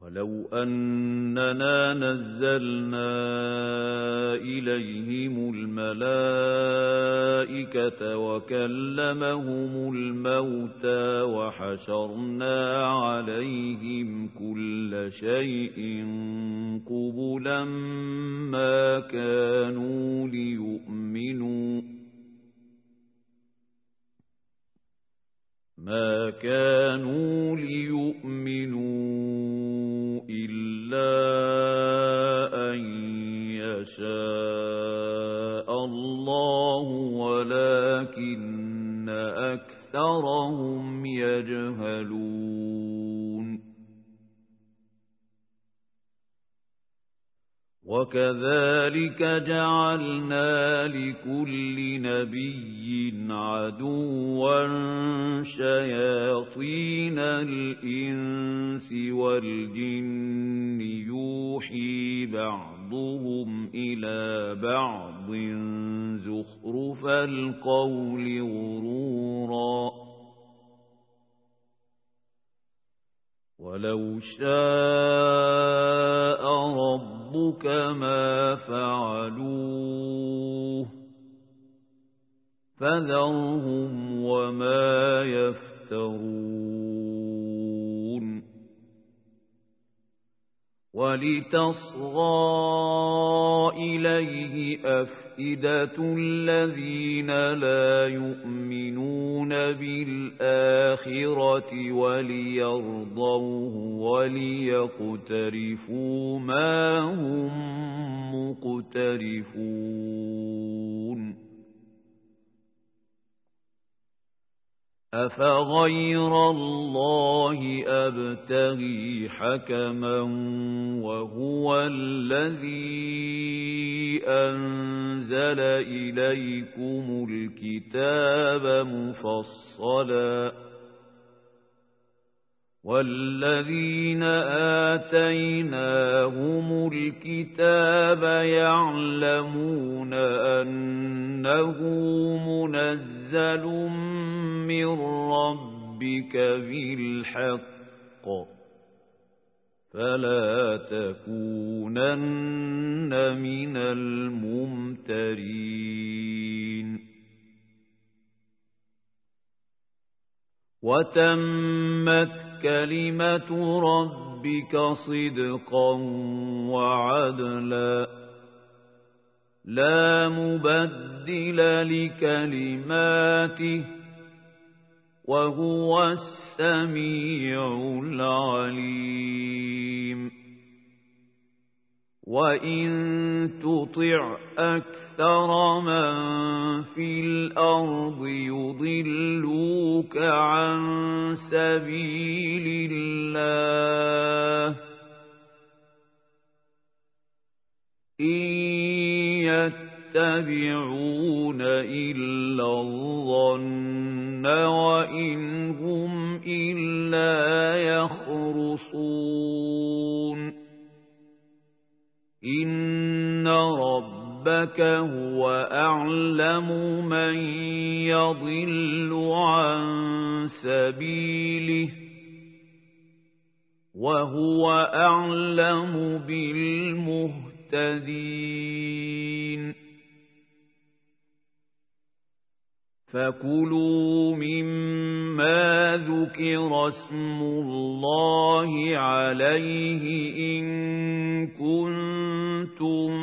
ولو أننا نزلنا إليهم الملائكة وكلمهم الموتى وحشرنا عليهم كل شيء قبلا ما كانوا ليؤمنوا إلا أن يشاء الله ولكن أكثرهم يجهلون وكذلك جعلنا لكل نبي عدوا شياطين الإنس والجن يوحي بعضهم إلى بعض زخرف القول غرورا ولو شاء ربك ما فعلوه فذرهم وما يفترون ولتصغى إليه أفئدة الذين لا يؤمنون بالآخرة وليرضوه وليقترفوا ما هم مقترفون أفغير الله أبتغي حكما وهو الذي أنزل إليكم الكتاب مفصلا والذين آتيناهم الكتاب يعلمون أنه منزل من ربك بالحق فلا تكونن من الممترين وتمت كلمة ربك صدقا وعدلا لا مبدل لكلماته وهو السميع العليم وإن تطع أكثر من في الأرض يضلوك عن سبيل الله إن يتبعون إلا الظن وإن هم إلا يخرصون إن ربك هو أعلم من يضل عن سبيله وهو أعلم بالمهتدين فكلوا مما ذكر اسم الله عليه إن كنتم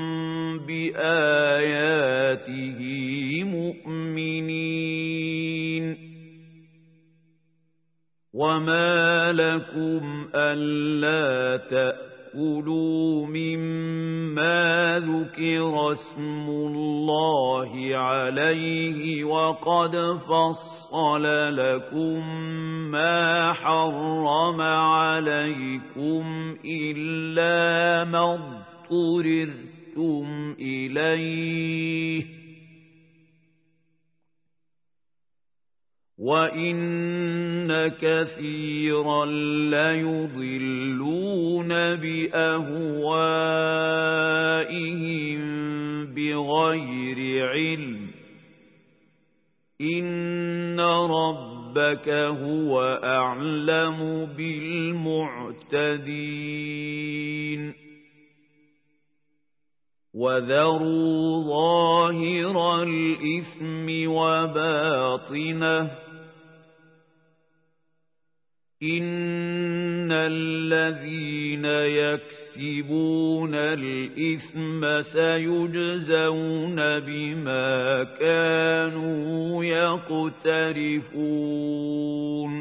بآياته مؤمنين وما لكم ألا تأكلوا مما ذكر اسم الله عليه وقد فصل لكم ما حرم عليكم إلا ما اضطررتم إليه وإن كثيرا ليضلون بأهوائهم بغير علم إن ربك ربك هو أعلم بالمعتدين وذروا ظاهر الإثم وباطنه إن الذين يكسبون الإثم سيجزون بما كانوا يقترفون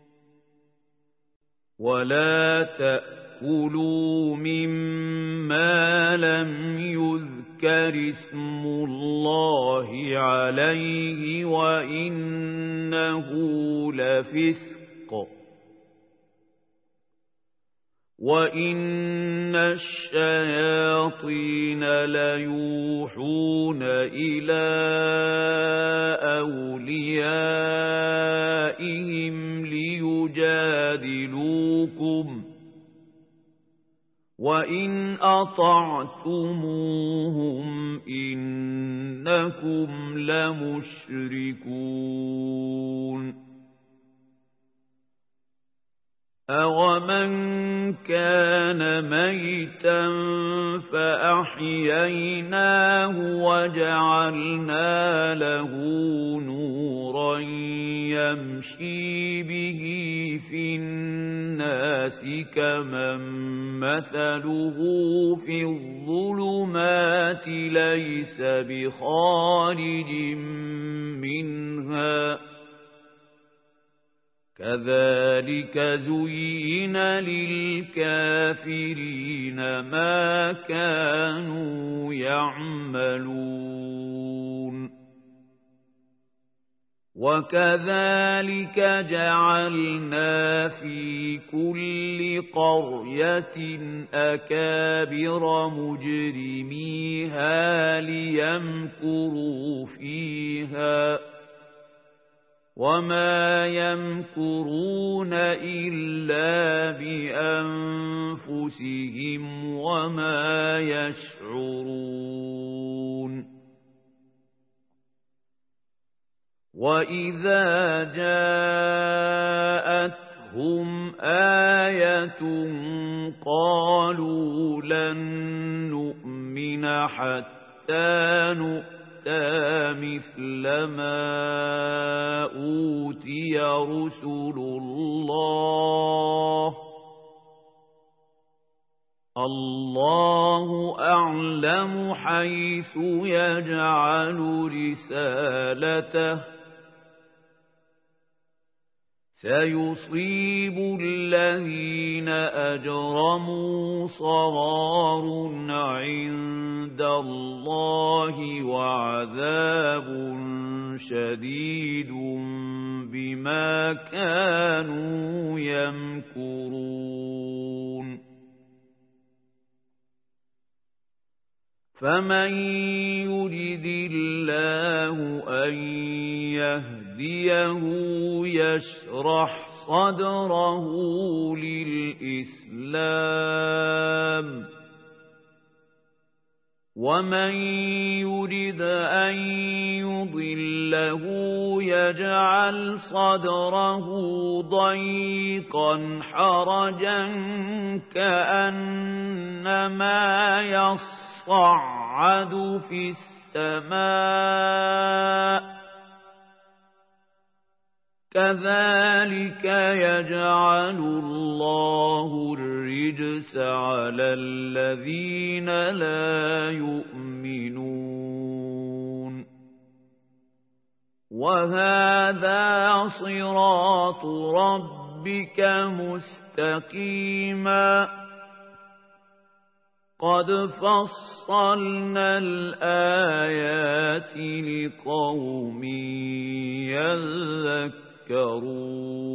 ولا تأكلوا مما لم يذكر اسم الله عليه وإنه لفسق وإن الشياطين ليوحون إلى أوليائهم ليجادلوكم وإن أطعتموهم إنكم لمشركون أَوَمَنْ كَانَ مَيْتًا فَأَحْيَيْنَاهُ وَجَعَلْنَا لَهُ نُورًا يَمْشِي بِهِ فِي النَّاسِ كَمَنْ مَثَلُهُ فِي الظُّلُمَاتِ لَيْسَ بِخَارِجٍ مِنْهَا كذلك زين للكافرين ما كانوا يعملون وكذلك جعلنا في كل قرية أكابر مجرميها ليمكروا فيها وما يمكرون إلا بأنفسهم وما يشعرون وإذا جاءتهم آية قالوا لن نؤمن حتى نؤمن مثل ما أوتي رسل الله أعلم حيث يجعل رسالته سيصيب الذين أجرموا صغار عند الله وعذاب شديد بما كانوا يمكرون فمن يرد الله أن يهديه يشرح صدره للإسلام ومن يرد أن يضله يجعل صدره ضيقا حرجا كأنما يصعد في السماء كذلك يجعل الله الرجس على الذين لا يؤمنون وهذا صراط ربك مستقيما قد فصلنا الآيات لقوم يذكرون